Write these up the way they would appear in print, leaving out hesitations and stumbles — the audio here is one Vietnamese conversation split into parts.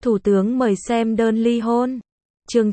Thủ tướng mời xem đơn ly hôn. Chương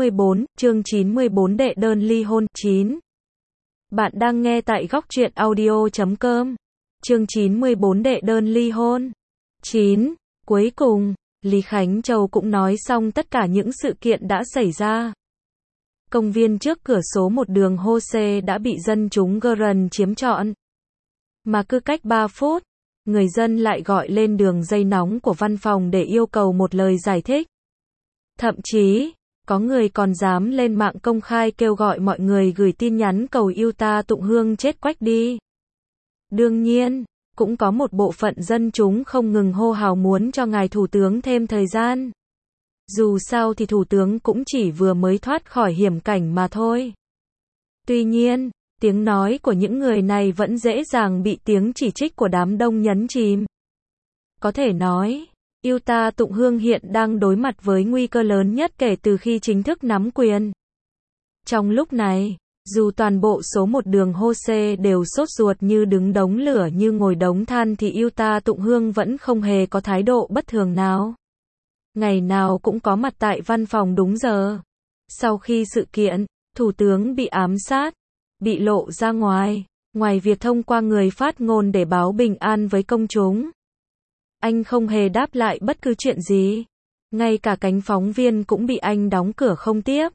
94 đệ đơn ly hôn. 9. Bạn đang nghe tại góc truyện audio.com. Chương 94 đệ đơn ly hôn. 9. Cuối cùng, Lý Khánh Châu cũng nói xong tất cả những sự kiện đã xảy ra. Công viên trước cửa số một đường Hose đã bị dân chúng Gurun chiếm trọn. Mà cứ cách 3 phút, người dân lại gọi lên đường dây nóng của văn phòng để yêu cầu một lời giải thích. Thậm chí, có người còn dám lên mạng công khai kêu gọi mọi người gửi tin nhắn cầu yêu ta Tụng Hương chết quách đi. Đương nhiên, cũng có một bộ phận dân chúng không ngừng hô hào muốn cho ngài thủ tướng thêm thời gian. Dù sao thì thủ tướng cũng chỉ vừa mới thoát khỏi hiểm cảnh mà thôi. Tuy nhiên, tiếng nói của những người này vẫn dễ dàng bị tiếng chỉ trích của đám đông nhấn chìm. Có thể nói, yêu ta Tụng Hương hiện đang đối mặt với nguy cơ lớn nhất kể từ khi chính thức nắm quyền. Trong lúc này, dù toàn bộ số một đường Hose đều sốt ruột như đứng đống lửa như ngồi đống than thì yêu ta Tụng Hương vẫn không hề có thái độ bất thường nào. Ngày nào cũng có mặt tại văn phòng đúng giờ. Sau khi sự kiện, thủ tướng bị ám sát, bị lộ ra ngoài việc thông qua người phát ngôn để báo bình an với công chúng, anh không hề đáp lại bất cứ chuyện gì. Ngay cả cánh phóng viên cũng bị anh đóng cửa không tiếp.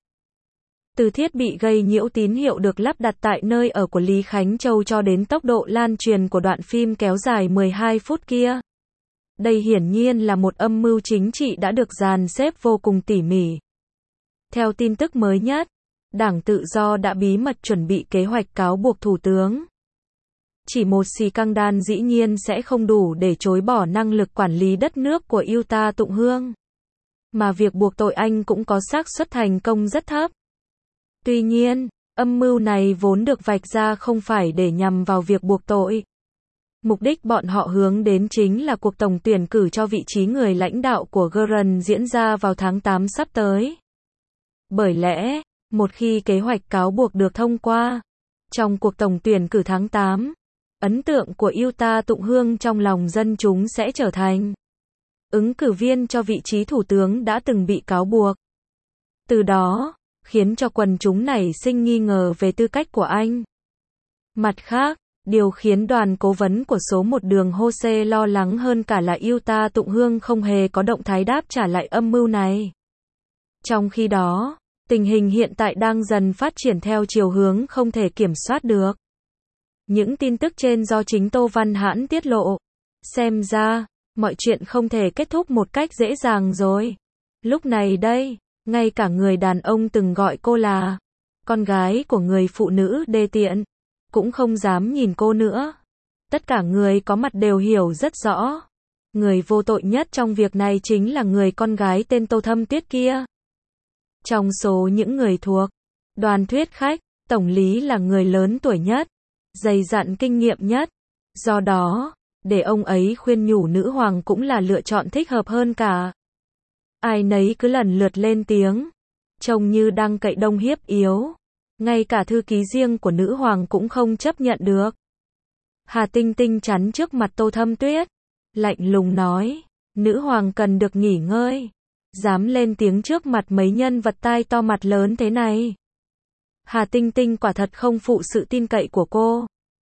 Từ thiết bị gây nhiễu tín hiệu được lắp đặt tại nơi ở của Lý Khánh Châu cho đến tốc độ lan truyền của đoạn phim kéo dài 12 phút kia. Đây hiển nhiên là một âm mưu chính trị đã được dàn xếp vô cùng tỉ mỉ. Theo tin tức mới nhất, Đảng Tự do đã bí mật chuẩn bị kế hoạch cáo buộc thủ tướng. Chỉ một scandal dĩ nhiên sẽ không đủ để chối bỏ năng lực quản lý đất nước của yêu ta Tụng Hương. Mà việc buộc tội anh cũng có xác suất thành công rất thấp. Tuy nhiên, âm mưu này vốn được vạch ra không phải để nhằm vào việc buộc tội. Mục đích bọn họ hướng đến chính là cuộc tổng tuyển cử cho vị trí người lãnh đạo của Gurun diễn ra vào tháng 8 sắp tới. Bởi lẽ, một khi kế hoạch cáo buộc được thông qua, trong cuộc tổng tuyển cử tháng 8, ấn tượng của yêu ta Tụng Hương trong lòng dân chúng sẽ trở thành ứng cử viên cho vị trí thủ tướng đã từng bị cáo buộc. Từ đó, khiến cho quần chúng nảy sinh nghi ngờ về tư cách của anh. Mặt khác, điều khiến đoàn cố vấn của số một đường Hose lo lắng hơn cả là yêu ta Tụng Hương không hề có động thái đáp trả lại âm mưu này. Trong khi đó, tình hình hiện tại đang dần phát triển theo chiều hướng không thể kiểm soát được. Những tin tức trên do chính Tô Văn Hãn tiết lộ. Xem ra, mọi chuyện không thể kết thúc một cách dễ dàng rồi. Lúc này đây, ngay cả người đàn ông từng gọi cô là con gái của người phụ nữ đê tiện, cũng không dám nhìn cô nữa. Tất cả người có mặt đều hiểu rất rõ. Người vô tội nhất trong việc này chính là người con gái tên Tô Thâm Tuyết kia. Trong số những người thuộc đoàn thuyết khách, Tổng lý là người lớn tuổi nhất, dày dặn kinh nghiệm nhất. Do đó, để ông ấy khuyên nhủ nữ hoàng cũng là lựa chọn thích hợp hơn cả. Ai nấy cứ lần lượt lên tiếng, trông như đang cậy đông hiếp yếu. Ngay cả thư ký riêng của nữ hoàng cũng không chấp nhận được. Hà Tinh Tinh chắn trước mặt Tô Thâm Tuyết, lạnh lùng nói, nữ hoàng cần được nghỉ ngơi. Dám lên tiếng trước mặt mấy nhân vật tai to mặt lớn thế này. Hà Tinh Tinh quả thật không phụ sự tin cậy của cô.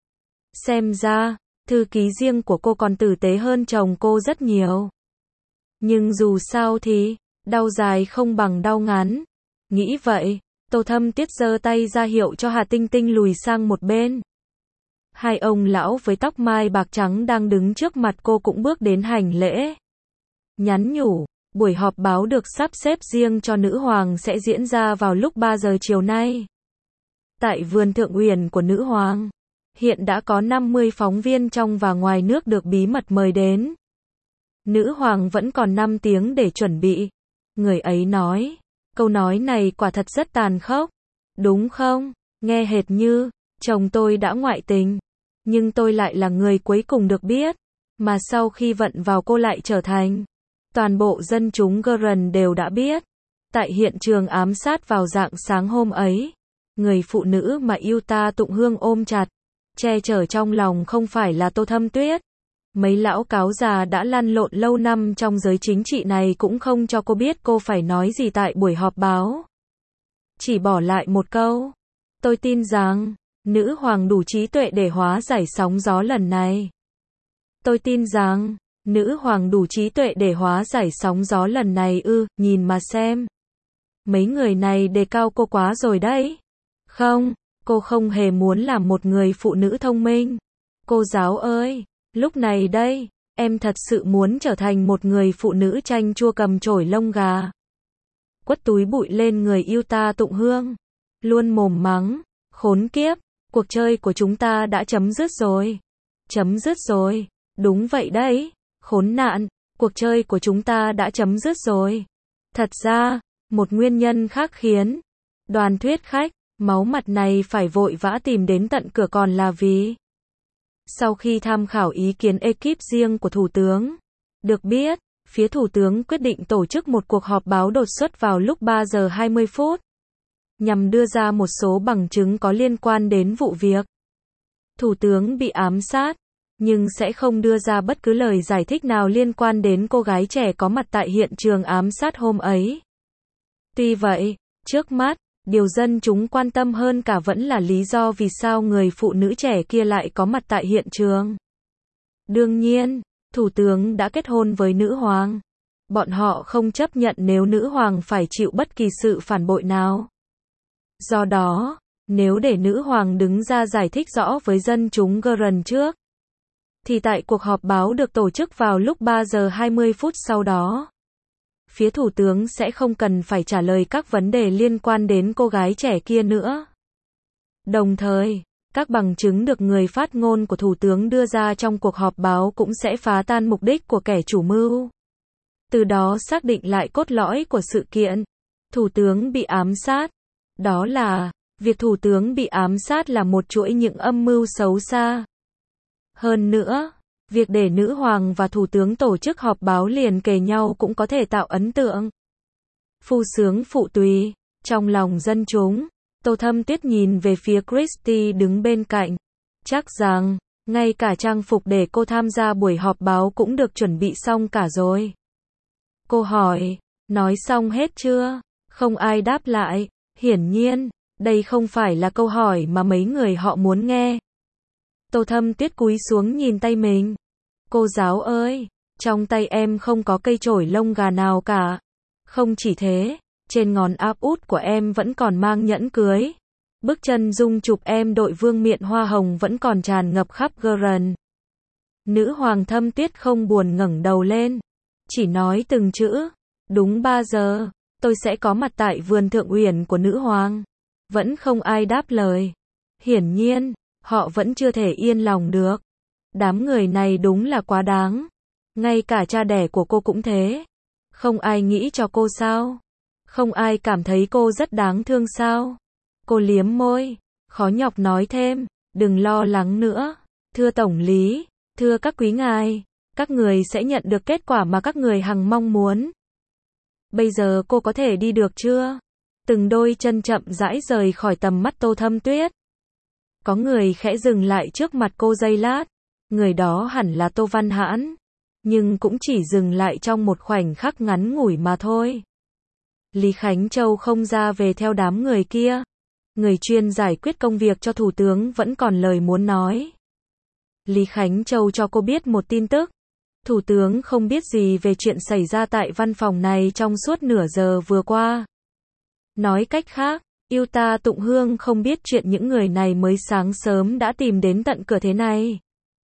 Xem ra, thư ký riêng của cô còn tử tế hơn chồng cô rất nhiều. Nhưng dù sao thì, đau dài không bằng đau ngắn. Nghĩ vậy, Tô Thâm Tuyết giơ tay ra hiệu cho Hà Tinh Tinh lùi sang một bên. Hai ông lão với tóc mai bạc trắng đang đứng trước mặt cô cũng bước đến hành lễ. Nhắn nhủ, buổi họp báo được sắp xếp riêng cho nữ hoàng sẽ diễn ra vào lúc 3 giờ chiều nay. Tại vườn Thượng Uyển của nữ hoàng, hiện đã có 50 phóng viên trong và ngoài nước được bí mật mời đến. Nữ hoàng vẫn còn 5 tiếng để chuẩn bị. Người ấy nói, câu nói này quả thật rất tàn khốc. Đúng không? Nghe hệt như, chồng tôi đã ngoại tình. Nhưng tôi lại là người cuối cùng được biết. Mà sau khi vận vào cô lại trở thành. Toàn bộ dân chúng Gurun đều đã biết. Tại hiện trường ám sát vào rạng sáng hôm ấy, người phụ nữ mà yêu ta Tụng Hương ôm chặt, che chở trong lòng không phải là Tô Thâm Tuyết, Mấy lão cáo già đã lăn lộn lâu năm trong giới chính trị này cũng không cho cô biết cô phải nói gì tại buổi họp báo. Chỉ bỏ lại một câu. Tôi tin rằng, nữ hoàng đủ trí tuệ để hóa giải sóng gió lần này. Tôi tin rằng, nữ hoàng đủ trí tuệ để hóa giải sóng gió lần này nhìn mà xem. Mấy người này đề cao cô quá rồi đấy. Không, cô không hề muốn làm một người phụ nữ thông minh. Cô giáo ơi, lúc này đây, em thật sự muốn trở thành một người phụ nữ chanh chua cầm chổi lông gà. Quất túi bụi lên người yêu ta Tụng Hương. Luôn mồm mắng, khốn kiếp, cuộc chơi của chúng ta đã chấm dứt rồi. Chấm dứt rồi, đúng vậy đấy, khốn nạn, cuộc chơi của chúng ta đã chấm dứt rồi. Thật ra, một nguyên nhân khác khiến Đoàn thuyết khách máu mặt này phải vội vã tìm đến tận cửa còn là vì sau khi tham khảo ý kiến ekip riêng của Thủ tướng, được biết, phía Thủ tướng quyết định tổ chức một cuộc họp báo đột xuất vào lúc 3 giờ 20 phút, nhằm đưa ra một số bằng chứng có liên quan đến vụ việc Thủ tướng bị ám sát, nhưng sẽ không đưa ra bất cứ lời giải thích nào liên quan đến cô gái trẻ có mặt tại hiện trường ám sát hôm ấy. Tuy vậy, trước mắt, điều dân chúng quan tâm hơn cả vẫn là lý do vì sao người phụ nữ trẻ kia lại có mặt tại hiện trường. Đương nhiên, Thủ tướng đã kết hôn với nữ hoàng. Bọn họ không chấp nhận nếu nữ hoàng phải chịu bất kỳ sự phản bội nào. Do đó, nếu để nữ hoàng đứng ra giải thích rõ với dân chúng gần trước, thì tại cuộc họp báo được tổ chức vào lúc 3 giờ 20 phút sau đó, phía Thủ tướng sẽ không cần phải trả lời các vấn đề liên quan đến cô gái trẻ kia nữa. Đồng thời, các bằng chứng được người phát ngôn của Thủ tướng đưa ra trong cuộc họp báo cũng sẽ phá tan mục đích của kẻ chủ mưu. Từ đó xác định lại cốt lõi của sự kiện. Thủ tướng bị ám sát. Đó là, việc Thủ tướng bị ám sát là một chuỗi những âm mưu xấu xa. Hơn nữa, việc để nữ hoàng và Thủ tướng tổ chức họp báo liền kề nhau cũng có thể tạo ấn tượng phu sướng phụ tùy trong lòng dân chúng. Tô Thâm Tuyết nhìn về phía Christy đứng bên cạnh. Chắc rằng, ngay cả trang phục để cô tham gia buổi họp báo cũng được chuẩn bị xong cả rồi. Cô hỏi, nói xong hết chưa? Không ai đáp lại. Hiển nhiên, đây không phải là câu hỏi mà mấy người họ muốn nghe. Tô Thâm Tuyết cúi xuống nhìn tay mình. Cô giáo ơi, trong tay em không có cây chổi lông gà nào cả. Không chỉ thế, trên ngón áp út của em vẫn còn mang nhẫn cưới. Bức chân dung chụp em đội vương miện hoa hồng vẫn còn tràn ngập khắp gần. Nữ hoàng Thâm Tuyết không buồn ngẩng đầu lên, chỉ nói từng chữ. Đúng 3 giờ, tôi sẽ có mặt tại vườn thượng uyển của nữ hoàng. Vẫn không ai đáp lời. Hiển nhiên, họ vẫn chưa thể yên lòng được. Đám người này đúng là quá đáng. Ngay cả cha đẻ của cô cũng thế. Không ai nghĩ cho cô sao? Không ai cảm thấy cô rất đáng thương sao? Cô liếm môi, khó nhọc nói thêm, đừng lo lắng nữa. Thưa Tổng lý, thưa các quý ngài, các người sẽ nhận được kết quả mà các người hằng mong muốn. Bây giờ cô có thể đi được chưa? Từng đôi chân chậm rãi rời khỏi tầm mắt Tô Thâm Tuyết. Có người khẽ dừng lại trước mặt cô giây lát. Người đó hẳn là Tô Văn Hãn. Nhưng cũng chỉ dừng lại trong một khoảnh khắc ngắn ngủi mà thôi. Lý Khánh Châu không ra về theo đám người kia. Người chuyên giải quyết công việc cho Thủ tướng vẫn còn lời muốn nói. Lý Khánh Châu cho cô biết một tin tức. Thủ tướng không biết gì về chuyện xảy ra tại văn phòng này trong suốt nửa giờ vừa qua. Nói cách khác, yêu ta Tụng Hương không biết chuyện những người này mới sáng sớm đã tìm đến tận cửa thế này.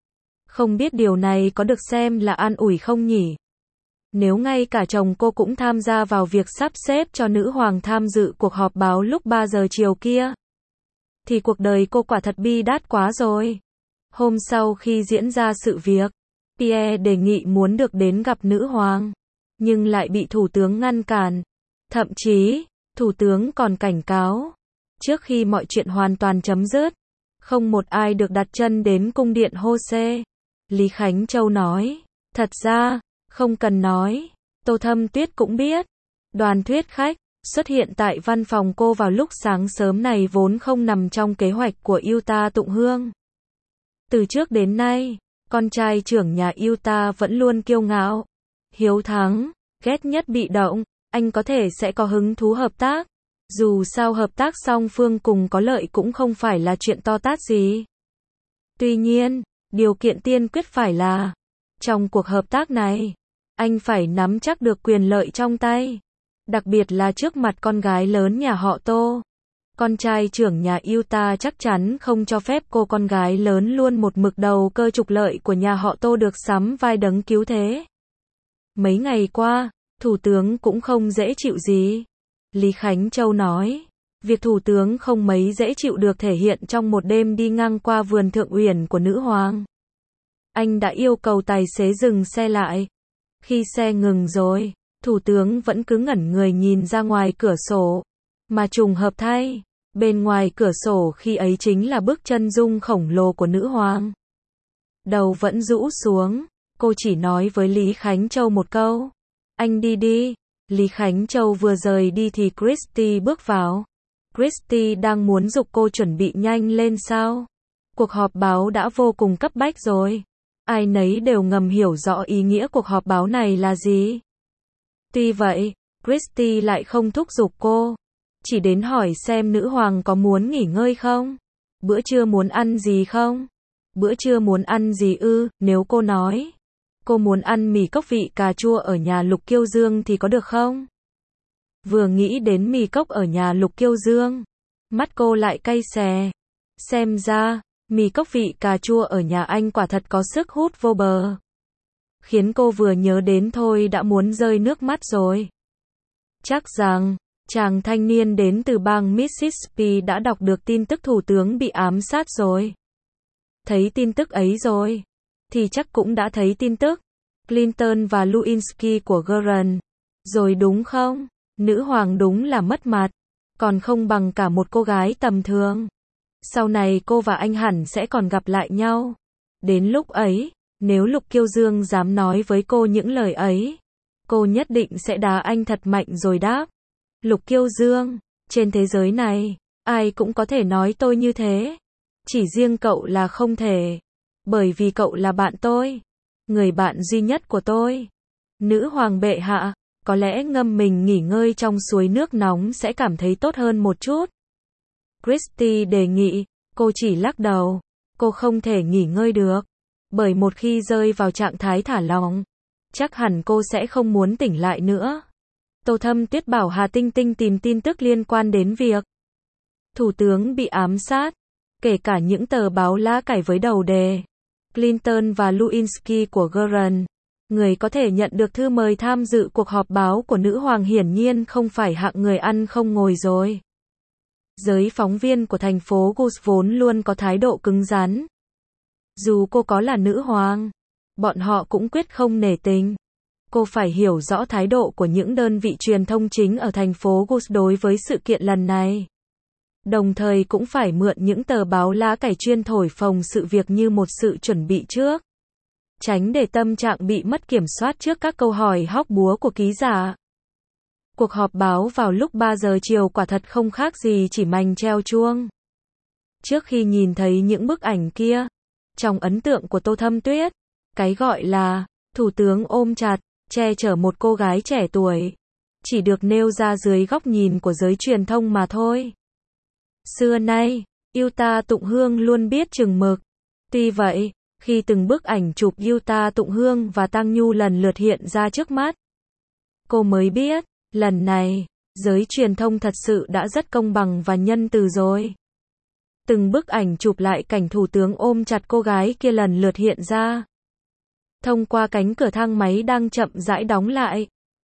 Không biết điều này có được xem là an ủi không nhỉ? Nếu ngay cả chồng cô cũng tham gia vào việc sắp xếp cho nữ hoàng tham dự cuộc họp báo lúc 3 giờ chiều kia, thì cuộc đời cô quả thật bi đát quá rồi. Hôm sau khi diễn ra sự việc, Pierre đề nghị muốn được đến gặp nữ hoàng, nhưng lại bị Thủ tướng ngăn cản. Thậm chí, Thủ tướng còn cảnh cáo, trước khi mọi chuyện hoàn toàn chấm dứt, không một ai được đặt chân đến cung điện Jose. Lý Khánh Châu nói, thật ra, không cần nói, Tô Thâm Tuyết cũng biết. Đoàn thuyết khách xuất hiện tại văn phòng cô vào lúc sáng sớm này vốn không nằm trong kế hoạch của yêu ta Tụng Hương. Từ trước đến nay, Con trai trưởng nhà Utah vẫn luôn kiêu ngạo, hiếu thắng, ghét nhất bị động, anh có thể sẽ có hứng thú hợp tác. Dù sao hợp tác song phương cùng có lợi cũng không phải là chuyện to tát gì. Tuy nhiên, điều kiện tiên quyết phải là, trong cuộc hợp tác này, anh phải nắm chắc được quyền lợi trong tay. Đặc biệt là trước mặt con gái lớn nhà họ Tô. Con trai trưởng nhà Utah chắc chắn không cho phép cô con gái lớn luôn một mực đầu cơ trục lợi của nhà họ Tô được sắm vai đấng cứu thế. Mấy ngày qua, Thủ tướng cũng không dễ chịu gì. Lý Khánh Châu nói, việc Thủ tướng không mấy dễ chịu được thể hiện trong một đêm đi ngang qua vườn Thượng Uyển của nữ hoàng. Anh đã yêu cầu tài xế dừng xe lại. Khi xe ngừng rồi, Thủ tướng vẫn cứ ngẩn người nhìn ra ngoài cửa sổ. Mà trùng hợp thay, bên ngoài cửa sổ khi ấy chính là bức chân dung khổng lồ của nữ hoàng. Đầu vẫn rũ xuống, cô chỉ nói với Lý Khánh Châu một câu. Anh đi đi. Lý Khánh Châu vừa rời đi thì Christy bước vào. Christy đang muốn giục cô chuẩn bị nhanh lên sao? Cuộc họp báo đã vô cùng cấp bách rồi. Ai nấy đều ngầm hiểu rõ ý nghĩa cuộc họp báo này là gì. Tuy vậy, Christy lại không thúc giục cô. Chỉ đến hỏi xem nữ hoàng có muốn nghỉ ngơi không? Bữa trưa muốn ăn gì không? Bữa trưa muốn ăn gì ư? Nếu cô nói cô muốn ăn mì cốc vị cà chua ở nhà Lục Kiêu Dương thì có được không? Vừa nghĩ đến mì cốc ở nhà Lục Kiêu Dương, mắt cô lại cay xè. Xem ra, mì cốc vị cà chua ở nhà anh quả thật có sức hút vô bờ. Khiến cô vừa nhớ đến thôi đã muốn rơi nước mắt rồi. Chắc rằng, chàng thanh niên đến từ bang Mississippi đã đọc được tin tức thủ tướng bị ám sát rồi. Thấy tin tức ấy rồi, thì chắc cũng đã thấy tin tức Clinton và Lewinsky của Warren. Rồi đúng không? Nữ hoàng đúng là mất mặt, còn không bằng cả một cô gái tầm thường. Sau này cô và anh hẳn sẽ còn gặp lại nhau. Đến lúc ấy, nếu Lục Kiêu Dương dám nói với cô những lời ấy, cô nhất định sẽ đá anh thật mạnh rồi đáp. Lục Kiêu Dương, trên thế giới này, ai cũng có thể nói tôi như thế. Chỉ riêng cậu là không thể. Bởi vì cậu là bạn tôi. Người bạn duy nhất của tôi. Nữ hoàng bệ hạ, có lẽ ngâm mình nghỉ ngơi trong suối nước nóng sẽ cảm thấy tốt hơn một chút. Christy đề nghị, cô chỉ lắc đầu. Cô không thể nghỉ ngơi được. Bởi một khi rơi vào trạng thái thả lỏng, chắc hẳn cô sẽ không muốn tỉnh lại nữa. Tô Thâm Tuyết bảo Hà Tinh Tinh tìm tin tức liên quan đến việc thủ tướng bị ám sát, kể cả những tờ báo lá cải với đầu đề Clinton và Lewinsky của Warren. Người có thể nhận được thư mời tham dự cuộc họp báo của nữ hoàng hiển nhiên không phải hạng người ăn không ngồi rồi. Giới phóng viên của thành phố Gus vốn luôn có thái độ cứng rắn. Dù cô có là nữ hoàng, bọn họ cũng quyết không nể tình. Cô phải hiểu rõ thái độ của những đơn vị truyền thông chính ở thành phố Gus đối với sự kiện lần này. Đồng thời cũng phải mượn những tờ báo lá cải chuyên thổi phồng sự việc như một sự chuẩn bị trước. Tránh để tâm trạng bị mất kiểm soát trước các câu hỏi hóc búa của ký giả. Cuộc họp báo vào lúc 3 giờ chiều quả thật không khác gì chỉ mành treo chuông. Trước khi nhìn thấy những bức ảnh kia, trong ấn tượng của Tô Thâm Tuyết, cái gọi là thủ tướng ôm chặt, che chở một cô gái trẻ tuổi, chỉ được nêu ra dưới góc nhìn của giới truyền thông mà thôi. Xưa nay, Utah Tụng Hương luôn biết chừng mực. Tuy vậy, khi từng bức ảnh chụp Utah Tụng Hương và Tăng Nhu lần lượt hiện ra trước mắt, cô mới biết, lần này, giới truyền thông thật sự đã rất công bằng và nhân từ rồi. Từng bức ảnh chụp lại cảnh thủ tướng ôm chặt cô gái kia lần lượt hiện ra. Thông qua cánh cửa thang máy đang chậm rãi đóng lại,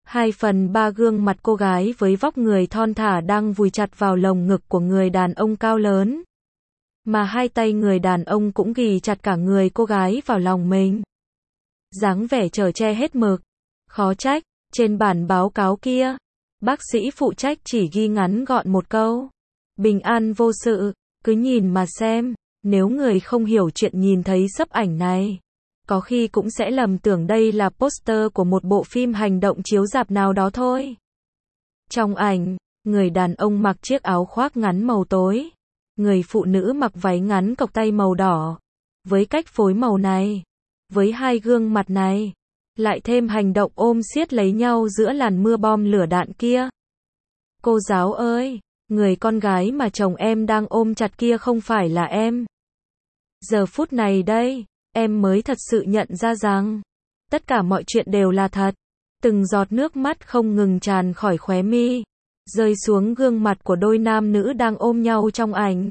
2/3 gương mặt cô gái với vóc người thon thả đang vùi chặt vào lồng ngực của người đàn ông cao lớn. Mà hai tay người đàn ông cũng ghì chặt cả người cô gái vào lòng mình. Dáng vẻ chở che hết mực. Khó trách, trên bản báo cáo kia, bác sĩ phụ trách chỉ ghi ngắn gọn một câu. Bình an vô sự, cứ nhìn mà xem, nếu người không hiểu chuyện nhìn thấy xấp ảnh này, có khi cũng sẽ lầm tưởng đây là poster của một bộ phim hành động chiếu rạp nào đó thôi. Trong ảnh, người đàn ông mặc chiếc áo khoác ngắn màu tối. Người phụ nữ mặc váy ngắn cộc tay màu đỏ. Với cách phối màu này, Với hai gương mặt này, lại thêm hành động ôm siết lấy nhau giữa làn mưa bom lửa đạn kia. Cô giáo ơi, người con gái mà chồng em đang ôm chặt kia không phải là em. Giờ phút này đây, em mới thật sự nhận ra rằng, tất cả mọi chuyện đều là thật. Từng giọt nước mắt không ngừng tràn khỏi khóe mi, rơi xuống gương mặt của đôi nam nữ đang ôm nhau trong ảnh.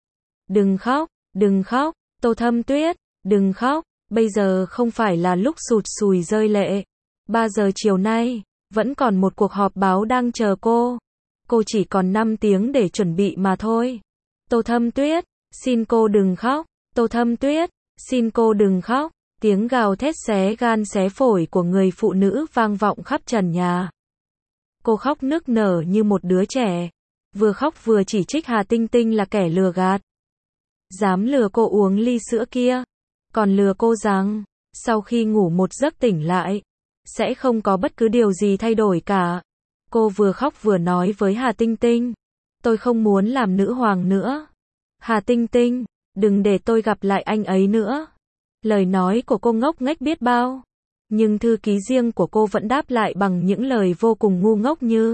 Đừng khóc, Tô Thâm Tuyết, đừng khóc, bây giờ không phải là lúc sụt sùi rơi lệ. 3 giờ chiều nay, vẫn còn một cuộc họp báo đang chờ cô. Cô chỉ còn 5 tiếng để chuẩn bị mà thôi. Tô Thâm Tuyết, xin cô đừng khóc. Tô Thâm Tuyết, xin cô đừng khóc. Tiếng gào thét xé gan xé phổi của người phụ nữ vang vọng khắp trần nhà. Cô khóc nức nở như một đứa trẻ. Vừa khóc vừa chỉ trích Hà Tinh Tinh là kẻ lừa gạt. Dám lừa cô uống ly sữa kia. Còn lừa cô rằng, sau khi ngủ một giấc tỉnh lại, sẽ không có bất cứ điều gì thay đổi cả. Cô vừa khóc vừa nói với Hà Tinh Tinh. Tôi không muốn làm nữ hoàng nữa. Hà Tinh Tinh, đừng để tôi gặp lại anh ấy nữa. Lời nói của cô ngốc nghếch biết bao. Nhưng thư ký riêng của cô vẫn đáp lại bằng những lời vô cùng ngu ngốc như: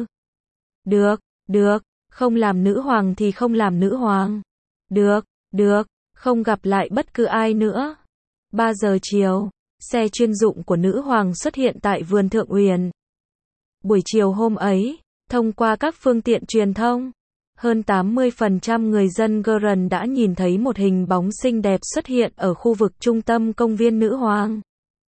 Được, không làm nữ hoàng thì không làm nữ hoàng. Được, không gặp lại bất cứ ai nữa. 3 giờ chiều, xe chuyên dụng của nữ hoàng xuất hiện tại vườn Thượng Uyển. Buổi chiều hôm ấy, thông qua các phương tiện truyền thông, hơn 80% người dân Geren đã nhìn thấy một hình bóng xinh đẹp xuất hiện ở khu vực trung tâm công viên nữ hoàng.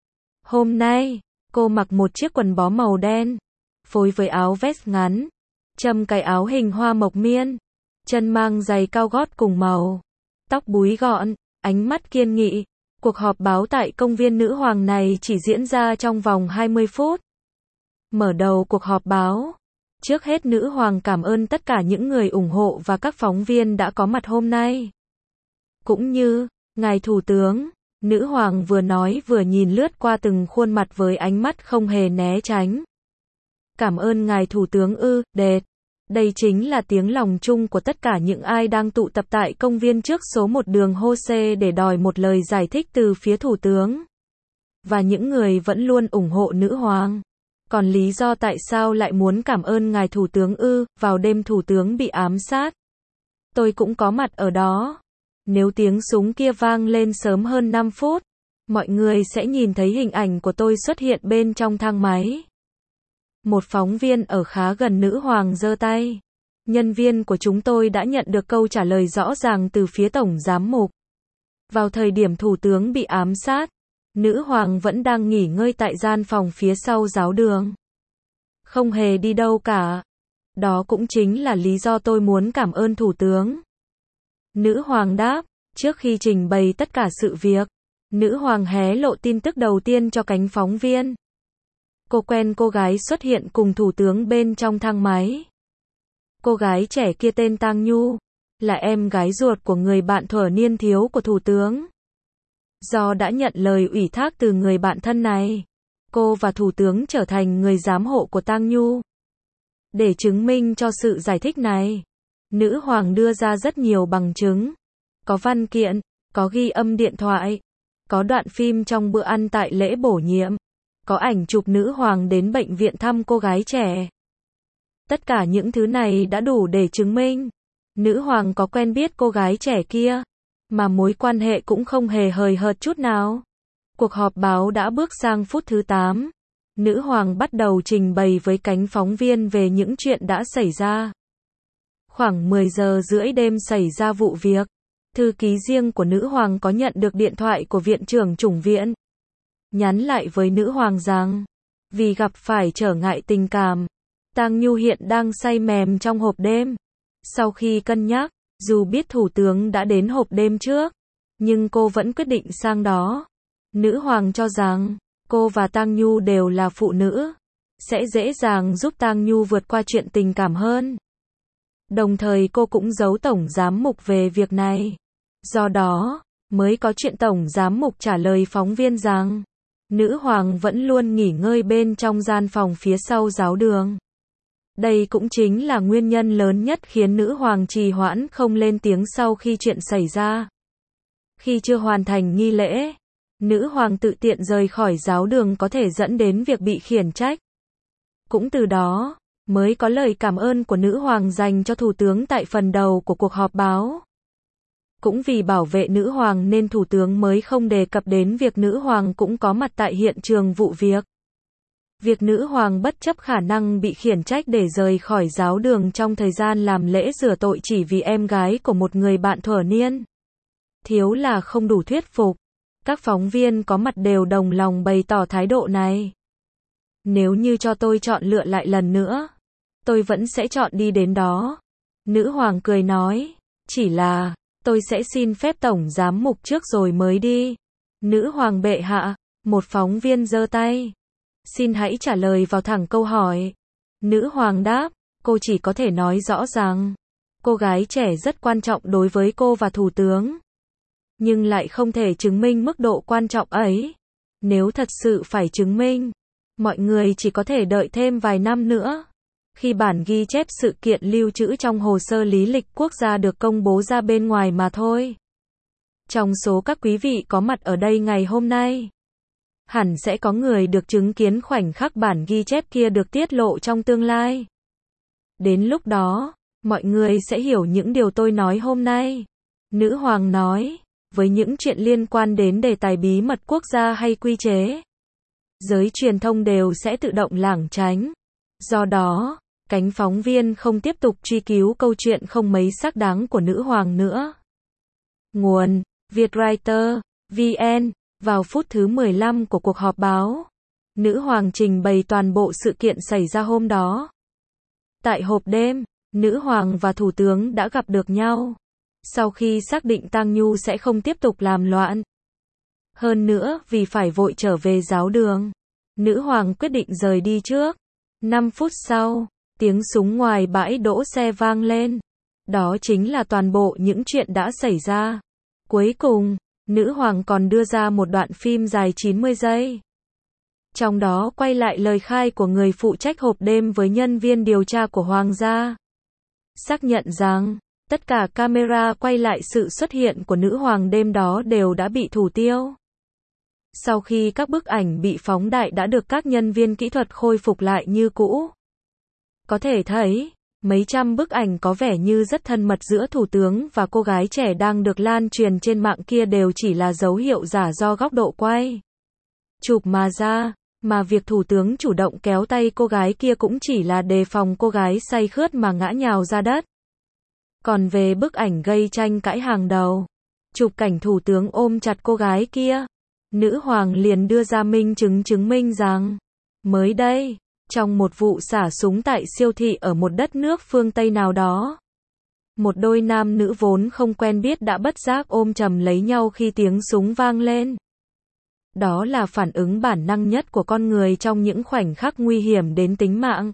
Hôm nay, cô mặc một chiếc quần bó màu đen, phối với áo vest ngắn, châm cài áo hình hoa mộc miên, chân mang giày cao gót cùng màu, tóc búi gọn, ánh mắt kiên nghị. Cuộc họp báo tại công viên nữ hoàng này chỉ diễn ra trong vòng 20 phút. Mở đầu cuộc họp báo, trước hết nữ hoàng cảm ơn tất cả những người ủng hộ và các phóng viên đã có mặt hôm nay. Cũng như, ngài thủ tướng, nữ hoàng vừa nói vừa nhìn lướt qua từng khuôn mặt với ánh mắt không hề né tránh. Cảm ơn ngài thủ tướng đệt. Đây chính là tiếng lòng chung của tất cả những ai đang tụ tập tại công viên trước số 1 đường Hose để đòi một lời giải thích từ phía thủ tướng. Và những người vẫn luôn ủng hộ nữ hoàng. Còn lý do tại sao lại muốn cảm ơn ngài thủ tướng vào đêm thủ tướng bị ám sát. Tôi cũng có mặt ở đó. Nếu tiếng súng kia vang lên sớm hơn 5 phút, mọi người sẽ nhìn thấy hình ảnh của tôi xuất hiện bên trong thang máy. Một phóng viên ở khá gần nữ hoàng giơ tay. Nhân viên của chúng tôi đã nhận được câu trả lời rõ ràng từ phía tổng giám mục. Vào thời điểm thủ tướng bị ám sát, nữ hoàng vẫn đang nghỉ ngơi tại gian phòng phía sau giáo đường. Không hề đi đâu cả. Đó cũng chính là lý do tôi muốn cảm ơn thủ tướng. Nữ hoàng đáp, trước khi trình bày tất cả sự việc, nữ hoàng hé lộ tin tức đầu tiên cho cánh phóng viên. Cô quen cô gái xuất hiện cùng thủ tướng bên trong thang máy. Cô gái trẻ kia tên Tang Nhu, là em gái ruột của người bạn thuở niên thiếu của thủ tướng. Do đã nhận lời ủy thác từ người bạn thân này, cô và thủ tướng trở thành người giám hộ của Tang Nhu. Để chứng minh cho sự giải thích này, nữ hoàng đưa ra rất nhiều bằng chứng. Có văn kiện, có ghi âm điện thoại, có đoạn phim trong bữa ăn tại lễ bổ nhiệm, có ảnh chụp nữ hoàng đến bệnh viện thăm cô gái trẻ. Tất cả những thứ này đã đủ để chứng minh nữ hoàng có quen biết cô gái trẻ kia, mà mối quan hệ cũng không hề hời hợt chút nào. Cuộc họp báo đã bước sang phút thứ 8. Nữ hoàng bắt đầu trình bày với cánh phóng viên về những chuyện đã xảy ra. Khoảng 10 giờ rưỡi đêm xảy ra vụ việc. Thư ký riêng của nữ hoàng có nhận được điện thoại của viện trưởng chủng viện. Nhắn lại với nữ hoàng rằng, vì gặp phải trở ngại tình cảm, Tang Nhu hiện đang say mềm trong hộp đêm. Sau khi cân nhắc, dù biết thủ tướng đã đến hộp đêm trước, nhưng cô vẫn quyết định sang đó. Nữ hoàng cho rằng, cô và Tang Nhu đều là phụ nữ, sẽ dễ dàng giúp Tang Nhu vượt qua chuyện tình cảm hơn. Đồng thời cô cũng giấu tổng giám mục về việc này. Do đó, mới có chuyện tổng giám mục trả lời phóng viên rằng, nữ hoàng vẫn luôn nghỉ ngơi bên trong gian phòng phía sau giáo đường. Đây cũng chính là nguyên nhân lớn nhất khiến nữ hoàng trì hoãn không lên tiếng sau khi chuyện xảy ra. Khi chưa hoàn thành nghi lễ, Nữ hoàng tự tiện rời khỏi giáo đường có thể dẫn đến việc bị khiển trách. Cũng từ đó, mới có lời cảm ơn của nữ hoàng dành cho thủ tướng tại phần đầu của cuộc họp báo. Cũng vì bảo vệ nữ hoàng nên thủ tướng mới không đề cập đến việc nữ hoàng cũng có mặt tại hiện trường vụ việc. Việc nữ hoàng bất chấp khả năng bị khiển trách để rời khỏi giáo đường trong thời gian làm lễ rửa tội chỉ vì em gái của một người bạn thuở niên. Thiếu là không đủ thuyết phục. Các phóng viên có mặt đều đồng lòng bày tỏ thái độ này. Nếu như cho tôi chọn lựa lại lần nữa, tôi vẫn sẽ chọn đi đến đó. Nữ hoàng cười nói, chỉ là, tôi sẽ xin phép tổng giám mục trước rồi mới đi. Nữ hoàng bệ hạ, một phóng viên giơ tay. Xin hãy trả lời vào thẳng câu hỏi. Nữ hoàng đáp, cô chỉ có thể nói rõ rằng, cô gái trẻ rất quan trọng đối với cô và thủ tướng. Nhưng lại không thể chứng minh mức độ quan trọng ấy. Nếu thật sự phải chứng minh, mọi người chỉ có thể đợi thêm vài năm nữa. Khi bản ghi chép sự kiện lưu trữ trong hồ sơ lý lịch quốc gia được công bố ra bên ngoài mà thôi. Trong số các quý vị có mặt ở đây ngày hôm nay, hẳn sẽ có người được chứng kiến khoảnh khắc bản ghi chép kia được tiết lộ trong tương lai. Đến lúc đó, mọi người sẽ hiểu những điều tôi nói hôm nay. Nữ hoàng nói, với những chuyện liên quan đến đề tài bí mật quốc gia hay quy chế, giới truyền thông đều sẽ tự động lảng tránh. Do đó, cánh phóng viên không tiếp tục truy cứu câu chuyện không mấy xác đáng của nữ hoàng nữa. Nguồn: Vietwriter, VN. Vào phút thứ 15 của cuộc họp báo, nữ hoàng trình bày toàn bộ sự kiện xảy ra hôm đó. Tại hộp đêm, nữ hoàng và thủ tướng đã gặp được nhau. Sau khi xác định Tang Nhu sẽ không tiếp tục làm loạn. Hơn nữa, vì phải vội trở về giáo đường, nữ hoàng quyết định rời đi trước. 5 phút sau, tiếng súng ngoài bãi đỗ xe vang lên. Đó chính là toàn bộ những chuyện đã xảy ra. Cuối cùng, nữ hoàng còn đưa ra một đoạn phim dài 90 giây. Trong đó quay lại lời khai của người phụ trách hộp đêm với nhân viên điều tra của hoàng gia. Xác nhận rằng, tất cả camera quay lại sự xuất hiện của nữ hoàng đêm đó đều đã bị thủ tiêu. Sau khi các bức ảnh bị phóng đại đã được các nhân viên kỹ thuật khôi phục lại như cũ. Có thể thấy, mấy trăm bức ảnh có vẻ như rất thân mật giữa thủ tướng và cô gái trẻ đang được lan truyền trên mạng kia đều chỉ là dấu hiệu giả do góc độ quay chụp mà ra, mà việc thủ tướng chủ động kéo tay cô gái kia cũng chỉ là đề phòng cô gái say khướt mà ngã nhào ra đất. Còn về bức ảnh gây tranh cãi hàng đầu, chụp cảnh thủ tướng ôm chặt cô gái kia, nữ hoàng liền đưa ra minh chứng chứng minh rằng, mới đây, trong một vụ xả súng tại siêu thị ở một đất nước phương Tây nào đó, một đôi nam nữ vốn không quen biết đã bất giác ôm chầm lấy nhau khi tiếng súng vang lên. Đó là phản ứng bản năng nhất của con người trong những khoảnh khắc nguy hiểm đến tính mạng.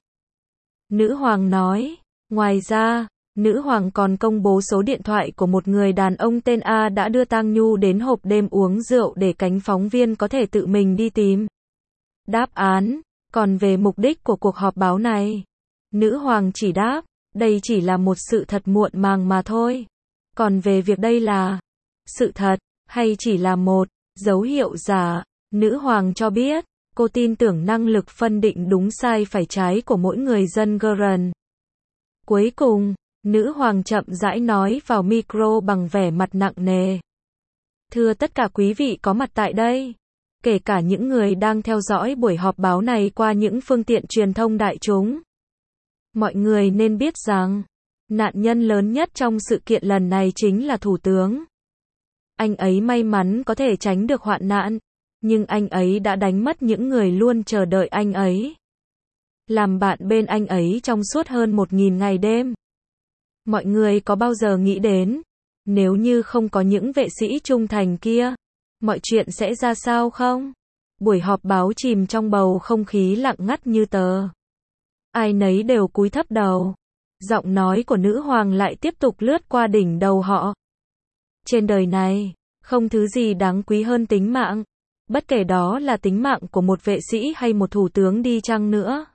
Nữ hoàng nói, ngoài ra, nữ hoàng còn công bố số điện thoại của một người đàn ông tên A đã đưa Tang Nhu đến hộp đêm uống rượu để cánh phóng viên có thể tự mình đi tìm đáp án. Còn về mục đích của cuộc họp báo này, nữ hoàng chỉ đáp, đây chỉ là một sự thật muộn màng mà thôi. Còn về việc đây là sự thật, hay chỉ là một dấu hiệu giả, nữ hoàng cho biết, cô tin tưởng năng lực phân định đúng sai phải trái của mỗi người dân Iran. Cuối cùng, nữ hoàng chậm rãi nói vào micro bằng vẻ mặt nặng nề. Thưa tất cả quý vị có mặt tại đây, kể cả những người đang theo dõi buổi họp báo này qua những phương tiện truyền thông đại chúng. Mọi người nên biết rằng, nạn nhân lớn nhất trong sự kiện lần này chính là thủ tướng. Anh ấy may mắn có thể tránh được hoạn nạn, nhưng anh ấy đã đánh mất những người luôn chờ đợi anh ấy, làm bạn bên anh ấy trong suốt hơn 1000 ngày đêm. Mọi người có bao giờ nghĩ đến, nếu như không có những vệ sĩ trung thành kia, mọi chuyện sẽ ra sao không? Buổi họp báo chìm trong bầu không khí lặng ngắt như tờ. Ai nấy đều cúi thấp đầu. Giọng nói của nữ hoàng lại tiếp tục lướt qua đỉnh đầu họ. Trên đời này, không thứ gì đáng quý hơn tính mạng. Bất kể đó là tính mạng của một vệ sĩ hay một thủ tướng đi chăng nữa.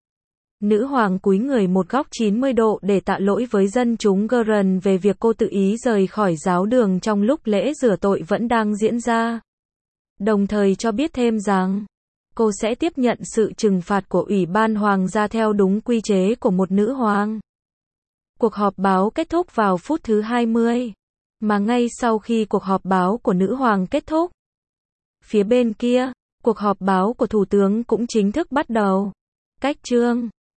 Nữ hoàng cúi người một góc 90 độ để tạ lỗi với dân chúng Iran về việc cô tự ý rời khỏi giáo đường trong lúc lễ rửa tội vẫn đang diễn ra. đồng thời cho biết thêm rằng, cô sẽ tiếp nhận sự trừng phạt của Ủy ban Hoàng gia theo đúng quy chế của một nữ hoàng. Cuộc họp báo kết thúc vào phút thứ 20. Mà ngay sau khi cuộc họp báo của nữ hoàng kết thúc, phía bên kia, cuộc họp báo của thủ tướng cũng chính thức bắt đầu. Cách chương